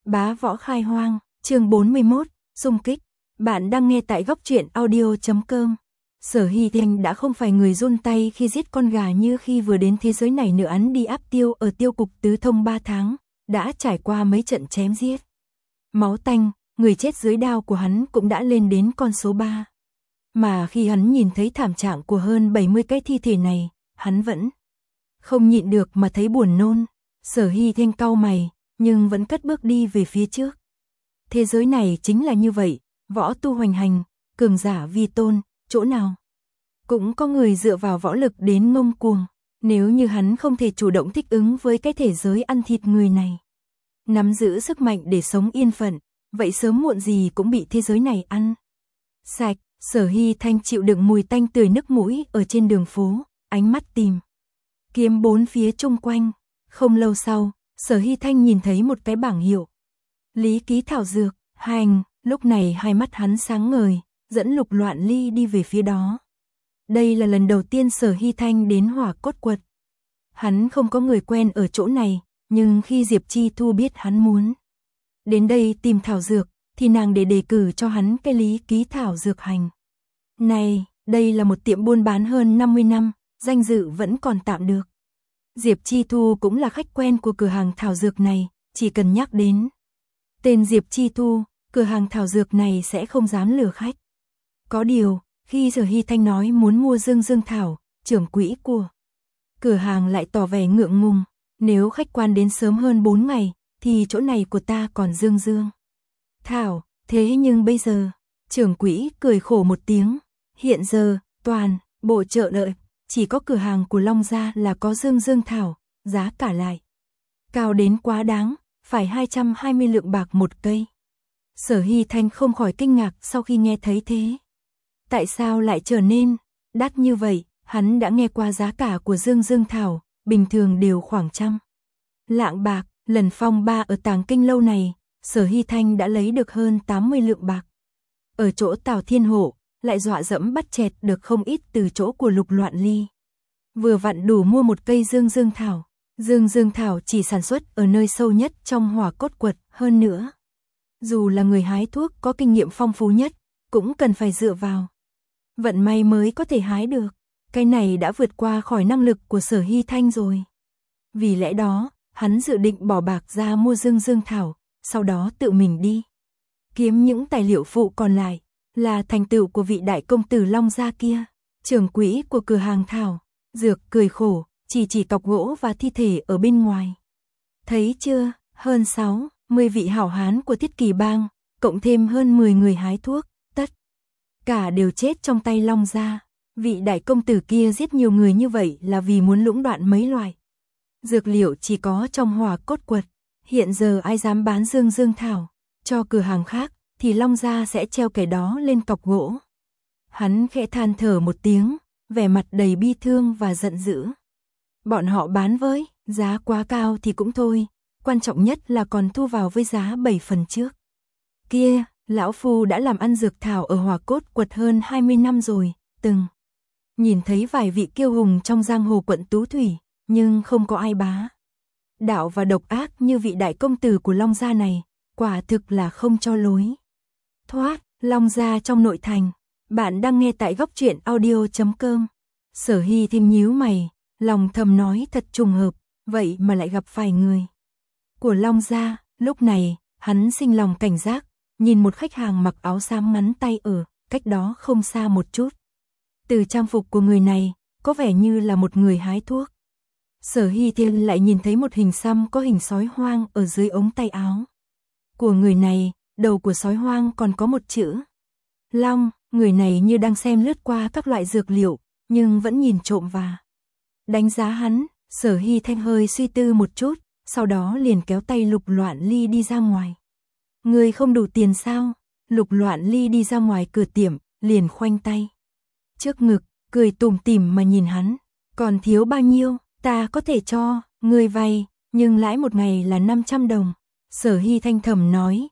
Bá võ khai hoang, chương 41, xung kích. Bạn đang nghe tại góc truyện audio.com. Sở Hy Thanh đã không phải người run tay khi giết con gà như khi vừa đến thế giới này nữa. Hắn đi áp tiêu ở tiêu cục tứ thông 3 tháng, đã trải qua mấy trận chém giết. Máu tanh, người chết dưới đao của hắn cũng đã lên đến con số 3. Mà khi hắn nhìn thấy thảm trạng của hơn 70 cái thi thể này, hắn vẫn không nhịn được mà thấy buồn nôn. Sở Hy Thanh cau mày, nhưng vẫn cất bước đi về phía trước. Thế giới này chính là như vậy, võ tu hoành hành, cường giả vi tôn, chỗ nào cũng có người dựa vào võ lực đến ngông cuồng. Nếu như hắn không thể chủ động thích ứng với cái thể giới ăn thịt người này, nắm giữ sức mạnh để sống yên phận, vậy sớm muộn gì cũng bị thế giới này ăn sạch. Sở Hy Thanh chịu đựng mùi tanh tưởi nước mũi ở trên đường phố, ánh mắt tìm kiếm bốn phía chung quanh. Không lâu sau, Sở Hy Thanh nhìn thấy một cái bảng hiệu Lý Ký Thảo Dược, hành. Lúc này hai mắt hắn sáng ngời, dẫn Lục Loạn Ly đi về phía đó. Đây là lần đầu tiên Sở Hy Thanh đến Hỏa Cốt Quật. Hắn không có người quen ở chỗ này, nhưng khi Diệp Chi Thu biết hắn muốn đến đây tìm thảo dược, thì nàng để đề cử cho hắn cái Lý Ký Thảo Dược hành. Này, đây là một tiệm buôn bán hơn 50 năm, danh dự vẫn còn tạm được. Diệp Chi Thu cũng là khách quen của cửa hàng thảo dược này, chỉ cần nhắc đến tên Diệp Chi Thu, cửa hàng thảo dược này sẽ không dám lừa khách. Có điều, khi Sở Hy Thanh nói muốn mua dương dương thảo, trưởng quỹ của cửa hàng lại tỏ vẻ ngượng ngùng. Nếu khách quan đến sớm hơn 4 ngày, thì chỗ này của ta còn dương dương thảo. Thế nhưng bây giờ, trưởng quỹ cười khổ một tiếng. Hiện giờ, toàn bộ chợ đợi, chỉ có cửa hàng của Long Gia là có dương dương thảo, giá cả lại cao đến quá đáng, phải 220 lượng bạc một cây. Sở Hy Thanh không khỏi kinh ngạc sau khi nghe thấy thế. Tại sao lại trở nên đắt như vậy? Hắn đã nghe qua giá cả của dương dương thảo, bình thường đều khoảng 100 lạng bạc. Lần phong ba ở Tàng Kinh lâu này, Sở Hy Thanh đã lấy được hơn 80 lượng bạc. Ở chỗ Tào Thiên Hổ, lại dọa dẫm bắt chẹt được không ít từ chỗ của Lục Loạn Ly. Vừa vặn đủ mua một cây dương dương thảo. Dương dương thảo chỉ sản xuất ở nơi sâu nhất trong Hỏa Cốt Quật. Hơn nữa, dù là người hái thuốc có kinh nghiệm phong phú nhất, cũng cần phải dựa vào vận may mới có thể hái được. Cái này đã vượt qua khỏi năng lực của Sở Hy Thanh rồi. Vì lẽ đó, hắn dự định bỏ bạc ra mua dương dương thảo, sau đó tự mình đi kiếm những tài liệu phụ còn lại, là thành tựu của vị đại công tử Long Gia kia. Trưởng quỹ của cửa hàng thảo dược cười khổ, chỉ cọc gỗ và thi thể ở bên ngoài. Thấy chưa, hơn 60 vị hảo hán của Thiết Kỳ Bang, cộng thêm hơn 10 người hái thuốc, tất cả đều chết trong tay Long Gia. Vị đại công tử kia giết nhiều người như vậy là vì muốn lũng đoạn mấy loại dược liệu chỉ có trong Hỏa Cốt Quật. Hiện giờ ai dám bán dương dương thảo cho cửa hàng khác, thì Long Gia sẽ treo kẻ đó lên cọc gỗ. Hắn khẽ than thở một tiếng, vẻ mặt đầy bi thương và giận dữ. Bọn họ bán với giá quá cao thì cũng thôi, quan trọng nhất là còn thu vào với giá 7 phần trước. Kia, lão phu đã làm ăn dược thảo ở Hỏa Cốt Quật hơn 20 năm rồi, từng nhìn thấy vài vị kiêu hùng trong giang hồ quận Tú Thủy, nhưng không có ai bá đạo và độc ác như vị đại công tử của Long Gia này, quả thực là không cho lối thoát. Long Gia trong nội thành. Bạn đang nghe tại góc truyện audio.com. Sở Hy Thanh nhíu mày, lòng thầm nói thật trùng hợp, vậy mà lại gặp phải người của Long Gia. Lúc này, hắn sinh lòng cảnh giác, nhìn một khách hàng mặc áo xám ngắn tay ở cách đó không xa một chút. Từ trang phục của người này, có vẻ như là một người hái thuốc. Sở Hy Thiên lại nhìn thấy một hình xăm có hình sói hoang ở dưới ống tay áo của người này. Đầu của sói hoang còn có một chữ Long. Người này như đang xem lướt qua các loại dược liệu, nhưng vẫn nhìn trộm và đánh giá hắn. Sở Hy Thanh hơi suy tư một chút, sau đó liền kéo tay Lục Loạn Ly đi ra ngoài. Người không đủ tiền sao? Lục Loạn Ly đi ra ngoài cửa tiệm, liền khoanh tay trước ngực, cười tủm tỉm mà nhìn hắn. Còn thiếu bao nhiêu? Ta có thể cho người vay, nhưng lãi một ngày là 500 đồng. Sở Hy Thanh thầm nói,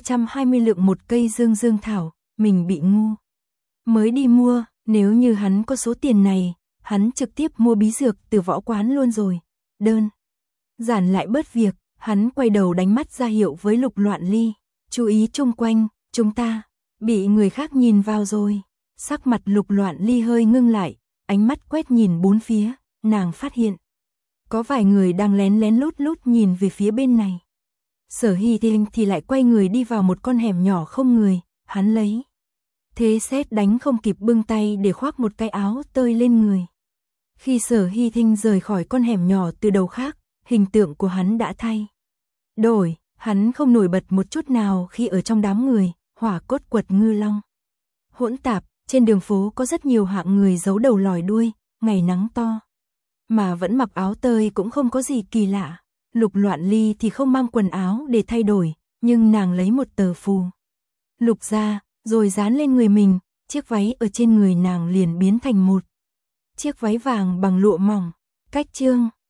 220 lượng một cây dương dương thảo, mình bị ngu mới đi mua. Nếu như hắn có số tiền này, hắn trực tiếp mua bí dược từ võ quán luôn rồi. Đơn giản lại bớt việc. Hắn quay đầu đánh mắt ra hiệu với Lục Loạn Ly, chú ý chung quanh, chúng ta bị người khác nhìn vào rồi. Sắc mặt Lục Loạn Ly hơi ngưng lại, ánh mắt quét nhìn bốn phía, nàng phát hiện có vài người đang lén lén lút lút nhìn về phía bên này. Sở Hy Tinh thì lại quay người đi vào một con hẻm nhỏ không người, hắn lấy thế sét đánh không kịp bưng tay để khoác một cái áo tơi lên người. Khi Sở Hy Tinh rời khỏi con hẻm nhỏ từ đầu khác, hình tượng của hắn đã thay đổi, hắn không nổi bật một chút nào khi ở trong đám người, hỏa cốt quật ngư long. Hỗn tạp, trên đường phố có rất nhiều hạng người giấu đầu lòi đuôi, ngày nắng to mà vẫn mặc áo tơi cũng không có gì kỳ lạ. Lục Loạn Ly thì không mang quần áo để thay đổi, nhưng nàng lấy một tờ phù lục ra, rồi dán lên người mình, chiếc váy ở trên người nàng liền biến thành một chiếc váy vàng bằng lụa mỏng. Cách chương